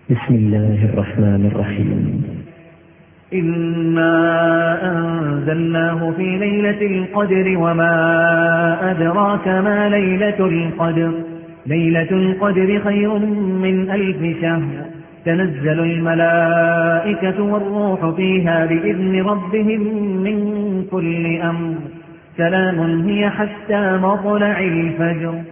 بسم الله الرحمن الرحيم. إنا أنزلناه في ليلة القدر وما أدراك ما ليلة القدر. ليلة القدر خير من 1000 شهر. تنزل الملائكة والروح فيها بإذن ربهم من كل أمر. سلام هي حتى مطلع الفجر.